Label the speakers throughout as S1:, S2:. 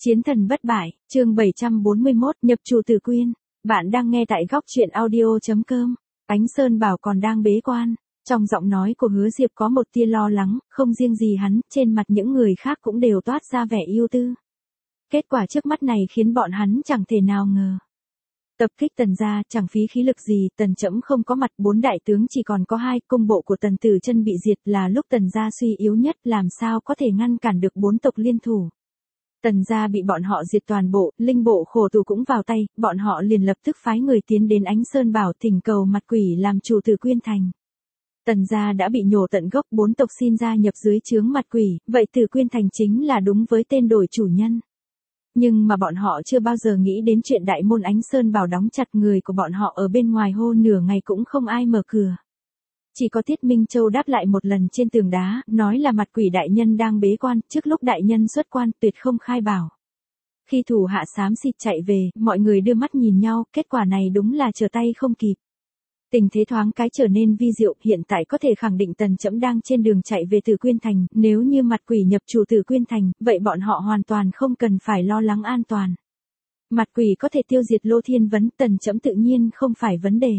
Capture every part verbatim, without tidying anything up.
S1: Chiến thần bất bại, chương bảy trăm bốn mươi mốt, nhập chủ Tử Quyên. Bạn đang nghe tại góc truyện audio chấm com. Ánh Sơn Bảo còn đang bế quan. Trong giọng nói của Hứa Diệp có một tia lo lắng, không riêng gì hắn, trên mặt những người khác cũng đều toát ra vẻ ưu tư. Kết quả trước mắt này khiến bọn hắn chẳng thể nào ngờ. Tập kích Tần gia chẳng phí khí lực gì, Tần Chẫm không có mặt, bốn đại tướng chỉ còn có hai, công bộ của Tần Tử Chân bị diệt là lúc Tần gia suy yếu nhất, làm sao có thể ngăn cản được bốn tộc liên thủ. Tần gia bị bọn họ diệt toàn bộ, linh bộ khổ tù cũng vào tay, bọn họ liền lập tức phái người tiến đến Ánh Sơn Bảo thỉnh cầu mặt quỷ làm chủ Tử Quyên thành. Tần gia đã bị nhổ tận gốc, bốn tộc xin gia nhập dưới trướng mặt quỷ, vậy Tử Quyên thành chính là đúng với tên đổi chủ nhân. Nhưng mà bọn họ chưa bao giờ nghĩ đến chuyện đại môn Ánh Sơn Bảo đóng chặt, người của bọn họ ở bên ngoài hô nửa ngày cũng không ai mở cửa. Chỉ có Tiết Minh Châu đáp lại một lần trên tường đá, nói là mặt quỷ đại nhân đang bế quan, trước lúc đại nhân xuất quan tuyệt không khai bảo. Khi thủ hạ xám xịt chạy về, mọi người đưa mắt nhìn nhau, kết quả này đúng là trở tay không kịp. Tình thế thoáng cái trở nên vi diệu, hiện tại có thể khẳng định Tần Chẫm đang trên đường chạy về Tử Quyên thành, nếu như mặt quỷ nhập chủ Tử Quyên thành, vậy bọn họ hoàn toàn không cần phải lo lắng an toàn. Mặt quỷ có thể tiêu diệt Lô Thiên Vấn, Tần Chẫm tự nhiên không phải vấn đề.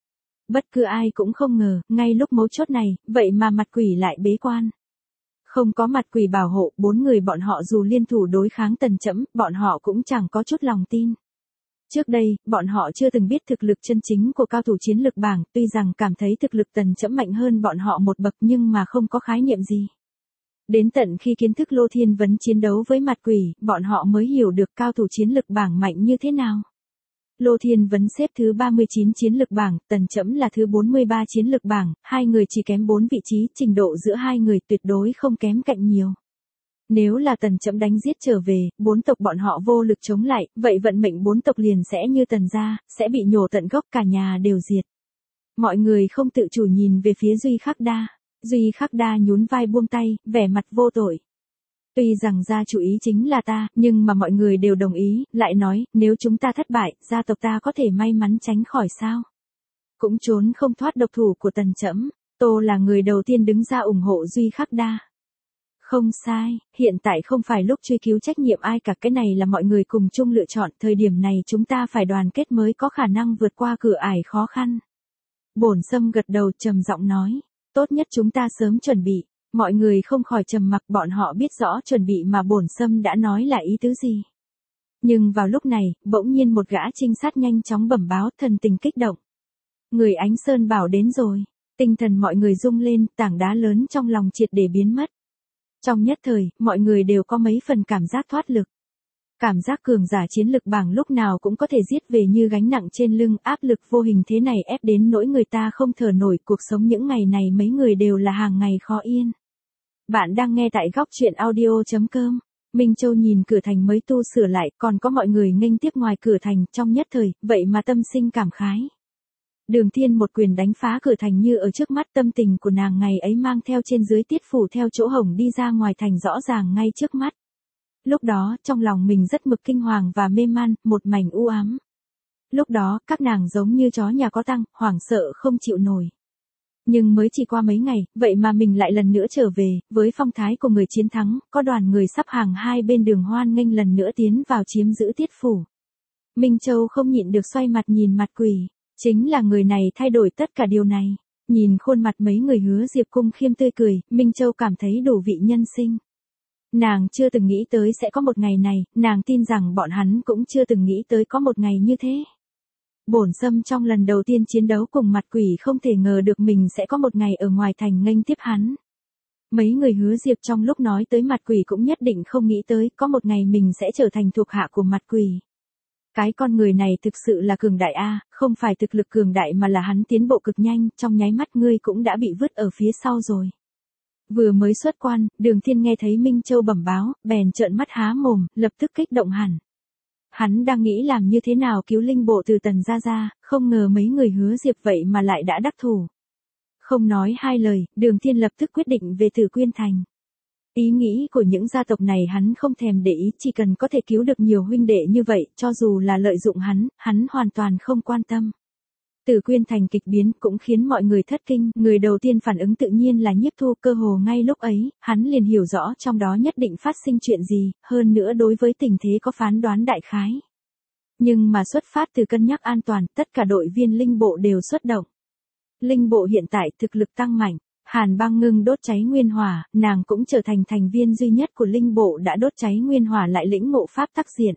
S1: Bất cứ ai cũng không ngờ, ngay lúc mấu chốt này, vậy mà mặt quỷ lại bế quan. Không có mặt quỷ bảo hộ, bốn người bọn họ dù liên thủ đối kháng Tần Chẫm, bọn họ cũng chẳng có chút lòng tin. Trước đây, bọn họ chưa từng biết thực lực chân chính của cao thủ chiến lực bảng, tuy rằng cảm thấy thực lực Tần Chẫm mạnh hơn bọn họ một bậc nhưng mà không có khái niệm gì. Đến tận khi kiến thức Lô Thiên Vấn chiến đấu với mặt quỷ, bọn họ mới hiểu được cao thủ chiến lực bảng mạnh như thế nào. Lô Thiên Vấn xếp thứ ba mươi chín chiến lực bảng, Tần Chẫm là thứ bốn mươi ba chiến lực bảng, hai người chỉ kém bốn vị trí, trình độ giữa hai người tuyệt đối không kém cạnh nhiều. Nếu là Tần Chẫm đánh giết trở về, bốn tộc bọn họ vô lực chống lại, vậy vận mệnh bốn tộc liền sẽ như Tần gia, sẽ bị nhổ tận gốc, cả nhà đều diệt. Mọi người không tự chủ nhìn về phía Duy Khắc Đa. Duy Khắc Đa nhún vai buông tay, vẻ mặt vô tội. Tuy rằng gia chủ ý chính là ta, nhưng mà mọi người đều đồng ý, lại nói, nếu chúng ta thất bại, gia tộc ta có thể may mắn tránh khỏi sao? Cũng trốn không thoát độc thủ của Tần Chẫm. Tô là người đầu tiên đứng ra ủng hộ Duy Khắc Đa. Không sai, hiện tại không phải lúc truy cứu trách nhiệm ai cả, cái này là mọi người cùng chung lựa chọn, thời điểm này chúng ta phải đoàn kết mới có khả năng vượt qua cửa ải khó khăn. Bổn Sâm gật đầu trầm giọng nói, tốt nhất chúng ta sớm chuẩn bị. Mọi người không khỏi trầm mặc, bọn họ biết rõ chuẩn bị mà Bổn Sâm đã nói là ý tứ gì. Nhưng vào lúc này, bỗng nhiên một gã trinh sát nhanh chóng bẩm báo, thần tình kích động. Người Ánh Sơn Bảo đến rồi. Tinh thần mọi người rung lên, tảng đá lớn trong lòng triệt để biến mất. Trong nhất thời, mọi người đều có mấy phần cảm giác thoát lực. Cảm giác cường giả chiến lực bảng lúc nào cũng có thể giết về như gánh nặng trên lưng, áp lực vô hình thế này ép đến nỗi người ta không thở nổi, cuộc sống những ngày này mấy người đều là hàng ngày khó yên. Bạn đang nghe tại góc truyện audio chấm com. Minh Châu nhìn cửa thành mới tu sửa lại, còn có mọi người nghênh tiếp ngoài cửa thành, trong nhất thời, vậy mà tâm sinh cảm khái. Đường Thiên một quyền đánh phá cửa thành như ở trước mắt, tâm tình của nàng ngày ấy mang theo trên dưới Tiết phủ theo chỗ hổng đi ra ngoài thành rõ ràng ngay trước mắt. Lúc đó, trong lòng mình rất mực kinh hoàng và mê man, một mảnh u ám. Lúc đó, các nàng giống như chó nhà có tăng, hoảng sợ không chịu nổi. Nhưng mới chỉ qua mấy ngày, vậy mà mình lại lần nữa trở về, với phong thái của người chiến thắng, có đoàn người sắp hàng hai bên đường hoan nghênh lần nữa tiến vào chiếm giữ Tiết phủ. Minh Châu không nhịn được xoay mặt nhìn mặt quỷ, chính là người này thay đổi tất cả điều này. Nhìn khuôn mặt mấy người Hứa Diệp cung khiêm tươi cười, Minh Châu cảm thấy đủ vị nhân sinh. Nàng chưa từng nghĩ tới sẽ có một ngày này, nàng tin rằng bọn hắn cũng chưa từng nghĩ tới có một ngày như thế. Bổn Sâm trong lần đầu tiên chiến đấu cùng mặt quỷ không thể ngờ được mình sẽ có một ngày ở ngoài thành nghênh tiếp hắn. Mấy người Hứa Diệp trong lúc nói tới mặt quỷ cũng nhất định không nghĩ tới có một ngày mình sẽ trở thành thuộc hạ của mặt quỷ. Cái con người này thực sự là cường đại a, không phải thực lực cường đại mà là hắn tiến bộ cực nhanh, trong nháy mắt ngươi cũng đã bị vứt ở phía sau rồi. Vừa mới xuất quan, Đường Thiên nghe thấy Minh Châu bẩm báo, bèn trợn mắt há mồm, lập tức kích động hẳn. Hắn đang nghĩ làm như thế nào cứu linh bộ từ Tần gia ra, không ngờ mấy người Hứa Diệp vậy mà lại đã đắc thủ. Không nói hai lời, Đường Thiên lập tức quyết định về Tử Quyên thành. Ý nghĩ của những gia tộc này hắn không thèm để ý, chỉ cần có thể cứu được nhiều huynh đệ như vậy, cho dù là lợi dụng hắn, hắn hoàn toàn không quan tâm. Từ Quyên thành kịch biến cũng khiến mọi người thất kinh, người đầu tiên phản ứng tự nhiên là Nhiếp Thu, cơ hồ ngay lúc ấy, hắn liền hiểu rõ trong đó nhất định phát sinh chuyện gì, hơn nữa đối với tình thế có phán đoán đại khái. Nhưng mà xuất phát từ cân nhắc an toàn, tất cả đội viên linh bộ đều xuất động. Linh bộ hiện tại thực lực tăng mạnh, Hàn Băng Ngưng đốt cháy nguyên hỏa, nàng cũng trở thành thành viên duy nhất của linh bộ đã đốt cháy nguyên hỏa lại lĩnh ngộ pháp tắc diện.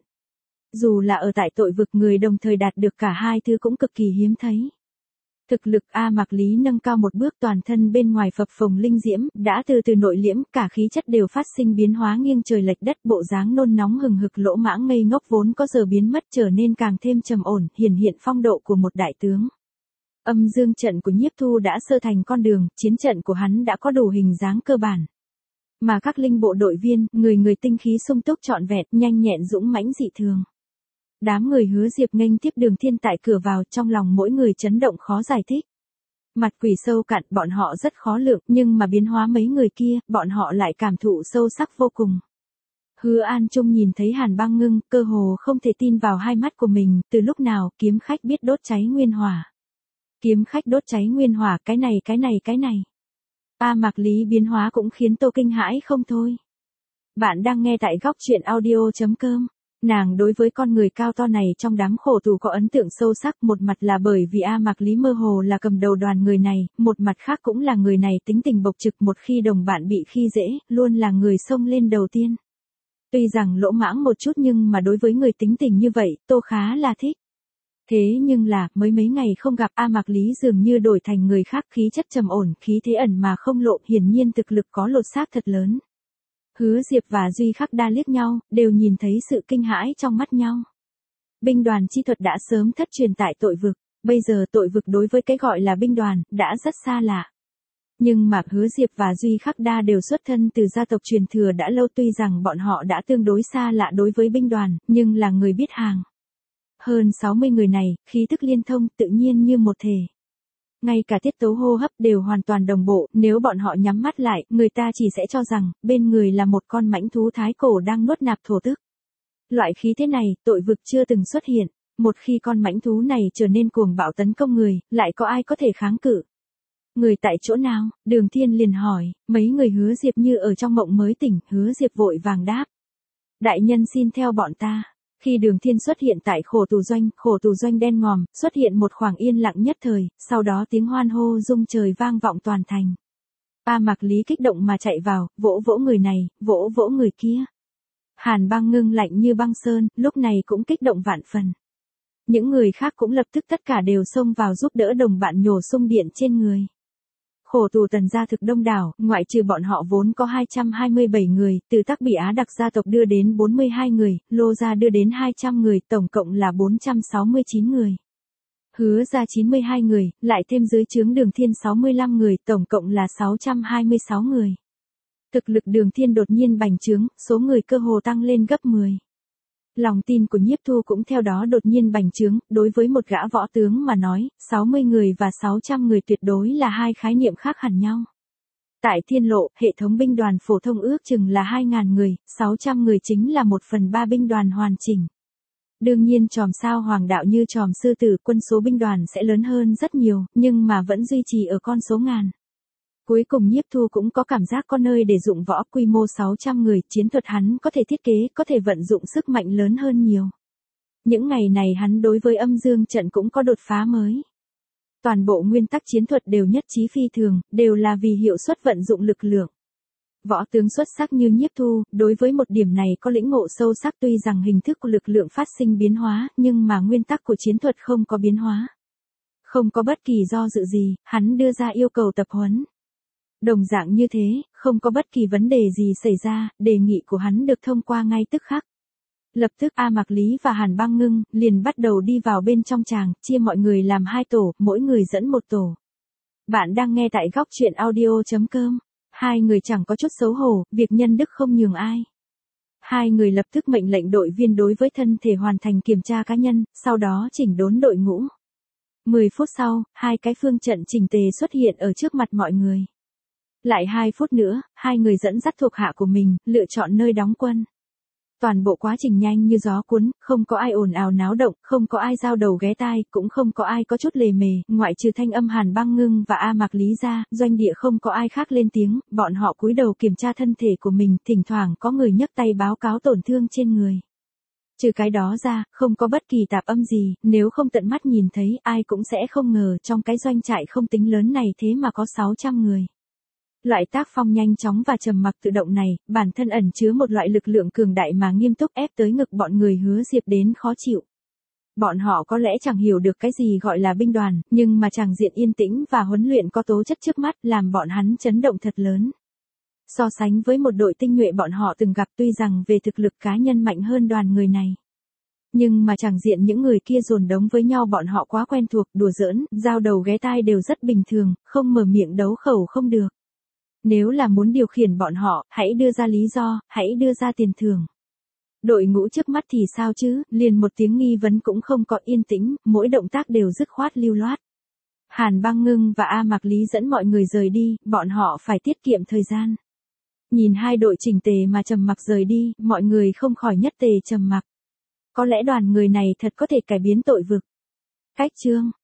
S1: Dù là ở tại tội vực, người đồng thời đạt được cả hai thứ cũng cực kỳ hiếm thấy. Thực lực A Mạc Lý nâng cao một bước, toàn thân bên ngoài phập phồng linh diễm, đã từ từ nội liễm, cả khí chất đều phát sinh biến hóa nghiêng trời lệch đất, bộ dáng nôn nóng hừng hực lỗ mãng ngây ngốc vốn có giờ biến mất trở nên càng thêm trầm ổn, hiển hiện phong độ của một đại tướng. Âm dương trận của Nhiếp Thu đã sơ thành con đường, chiến trận của hắn đã có đủ hình dáng cơ bản. Mà các linh bộ đội viên, người người tinh khí sung túc trọn vẹn, nhanh nhẹn dũng mãnh dị thường. Đám người Hứa Diệp nghênh tiếp Đường Thiên tại cửa vào, trong lòng mỗi người chấn động khó giải thích. Mặt quỷ sâu cạn, bọn họ rất khó lượng, nhưng mà biến hóa mấy người kia, bọn họ lại cảm thụ sâu sắc vô cùng. Hứa An Trung nhìn thấy Hàn Băng Ngưng, cơ hồ không thể tin vào hai mắt của mình, từ lúc nào kiếm khách biết đốt cháy nguyên hỏa. Kiếm khách đốt cháy nguyên hỏa, cái này cái này cái này. A Mạc Lý biến hóa cũng khiến Tô kinh hãi không thôi. Bạn đang nghe tại góc truyện audio chấm com. Nàng đối với con người cao to này trong đám khổ tù có ấn tượng sâu sắc, một mặt là bởi vì A Mạc Lý mơ hồ là cầm đầu đoàn người này, một mặt khác cũng là người này tính tình bộc trực, một khi đồng bạn bị khi dễ, luôn là người xông lên đầu tiên. Tuy rằng lỗ mãng một chút nhưng mà đối với người tính tình như vậy, Tô khá là thích. Thế nhưng là, mới mấy ngày không gặp, A Mạc Lý dường như đổi thành người khác, khí chất trầm ổn, khí thế ẩn mà không lộ, hiển nhiên thực lực có lột xác thật lớn. Hứa Diệp và Duy Khắc Đa liếc nhau, đều nhìn thấy sự kinh hãi trong mắt nhau. Binh đoàn chi thuật đã sớm thất truyền tại tội vực, bây giờ tội vực đối với cái gọi là binh đoàn, đã rất xa lạ. Nhưng mà Hứa Diệp và Duy Khắc Đa đều xuất thân từ gia tộc truyền thừa đã lâu, tuy rằng bọn họ đã tương đối xa lạ đối với binh đoàn, nhưng là người biết hàng. Hơn sáu mươi người này, khí tức liên thông, tự nhiên như một thể. Ngay cả tiết tấu hô hấp đều hoàn toàn đồng bộ, nếu bọn họ nhắm mắt lại, người ta chỉ sẽ cho rằng, bên người là một con mãnh thú thái cổ đang nuốt nạp thổ tức. Loại khí thế này, tội vực chưa từng xuất hiện, một khi con mãnh thú này trở nên cuồng bạo tấn công người, lại có ai có thể kháng cự? Người tại chỗ nào? Đường Thiên liền hỏi, mấy người Hứa Diệp như ở trong mộng mới tỉnh, Hứa Diệp vội vàng đáp. Đại nhân xin theo bọn ta. Khi Đường Thiên xuất hiện tại khổ tù doanh, khổ tù doanh đen ngòm, xuất hiện một khoảng yên lặng nhất thời, sau đó tiếng hoan hô rung trời vang vọng toàn thành. A Mạc Lý kích động mà chạy vào, vỗ vỗ người này, vỗ vỗ người kia. Hàn Băng Ngưng lạnh như băng sơn, lúc này cũng kích động vạn phần. Những người khác cũng lập tức tất cả đều xông vào giúp đỡ đồng bạn nhổ sung điện trên người. Khổ tù Tần gia thực đông đảo, ngoại trừ bọn họ vốn có hai trăm hai mươi bảy người, từ Tắc Bỉ Á Đặc gia tộc đưa đến bốn mươi hai người, Lô gia đưa đến hai trăm người, tổng cộng là bốn trăm sáu mươi chín người. Hứa gia chín mươi hai người, lại thêm dưới trướng Đường Thiên sáu mươi lăm người, tổng cộng là sáu trăm hai mươi sáu người. Thực lực Đường Thiên đột nhiên bành trướng, số người cơ hồ tăng lên gấp mười. Lòng tin của Nhiếp Thu cũng theo đó đột nhiên bành trướng, đối với một gã võ tướng mà nói, sáu mươi người và sáu trăm người tuyệt đối là hai khái niệm khác hẳn nhau. Tại Thiên Lộ, hệ thống binh đoàn phổ thông ước chừng là hai nghìn người, sáu trăm người chính là một phần ba binh đoàn hoàn chỉnh. Đương nhiên chòm sao hoàng đạo như chòm sư tử, quân số binh đoàn sẽ lớn hơn rất nhiều, nhưng mà vẫn duy trì ở con số ngàn. Cuối cùng Nhiếp Thu cũng có cảm giác có nơi để dụng võ, quy mô sáu trăm người, chiến thuật hắn có thể thiết kế, có thể vận dụng sức mạnh lớn hơn nhiều. Những ngày này hắn đối với âm dương trận cũng có đột phá mới. Toàn bộ nguyên tắc chiến thuật đều nhất trí phi thường, đều là vì hiệu suất vận dụng lực lượng. Võ tướng xuất sắc như Nhiếp Thu, đối với một điểm này có lĩnh ngộ sâu sắc, tuy rằng hình thức của lực lượng phát sinh biến hóa, nhưng mà nguyên tắc của chiến thuật không có biến hóa. Không có bất kỳ do dự gì, hắn đưa ra yêu cầu tập huấn. Đồng dạng như thế, không có bất kỳ vấn đề gì xảy ra, đề nghị của hắn được thông qua ngay tức khắc. Lập tức A Mạc Lý và Hàn Băng Ngưng liền bắt đầu đi vào bên trong tràng, chia mọi người làm hai tổ, mỗi người dẫn một tổ. Bạn đang nghe tại góc truyện audio chấm com. Hai người chẳng có chút xấu hổ, việc nhân đức không nhường ai. Hai người lập tức mệnh lệnh đội viên đối với thân thể hoàn thành kiểm tra cá nhân, sau đó chỉnh đốn đội ngũ. mười phút sau, hai cái phương trận chỉnh tề xuất hiện ở trước mặt mọi người. Lại hai phút nữa, hai người dẫn dắt thuộc hạ của mình, lựa chọn nơi đóng quân. Toàn bộ quá trình nhanh như gió cuốn, không có ai ồn ào náo động, không có ai giao đầu ghé tai, cũng không có ai có chút lề mề, ngoại trừ Thanh Âm, Hàn Băng Ngưng và A Mạc Lý ra, doanh địa không có ai khác lên tiếng, bọn họ cúi đầu kiểm tra thân thể của mình, thỉnh thoảng có người nhấc tay báo cáo tổn thương trên người. Trừ cái đó ra, không có bất kỳ tạp âm gì, nếu không tận mắt nhìn thấy, ai cũng sẽ không ngờ trong cái doanh trại không tính lớn này thế mà có sáu trăm người. Loại tác phong nhanh chóng và trầm mặc tự động này, bản thân ẩn chứa một loại lực lượng cường đại mà nghiêm túc ép tới ngực bọn người Hứa Diệp đến khó chịu. Bọn họ có lẽ chẳng hiểu được cái gì gọi là binh đoàn, nhưng mà chàng diện yên tĩnh và huấn luyện có tố chất trước mắt làm bọn hắn chấn động thật lớn. So sánh với một đội tinh nhuệ bọn họ từng gặp, tuy rằng về thực lực cá nhân mạnh hơn đoàn người này. Nhưng mà chàng diện những người kia dồn đống với nhau bọn họ quá quen thuộc, đùa giỡn, giao đầu ghé tai đều rất bình thường, không mở miệng đấu khẩu không được. Nếu là muốn điều khiển bọn họ, hãy đưa ra lý do, hãy đưa ra tiền thưởng. Đội ngũ trước mắt thì sao chứ, liền một tiếng nghi vấn cũng không có, yên tĩnh, mỗi động tác đều dứt khoát lưu loát. Hàn Băng Ngưng và A Mạc Lý dẫn mọi người rời đi, bọn họ phải tiết kiệm thời gian. Nhìn hai đội chỉnh tề mà trầm mặc rời đi, mọi người không khỏi nhất tề trầm mặc. Có lẽ đoàn người này thật có thể cải biến tội vực. Cách chương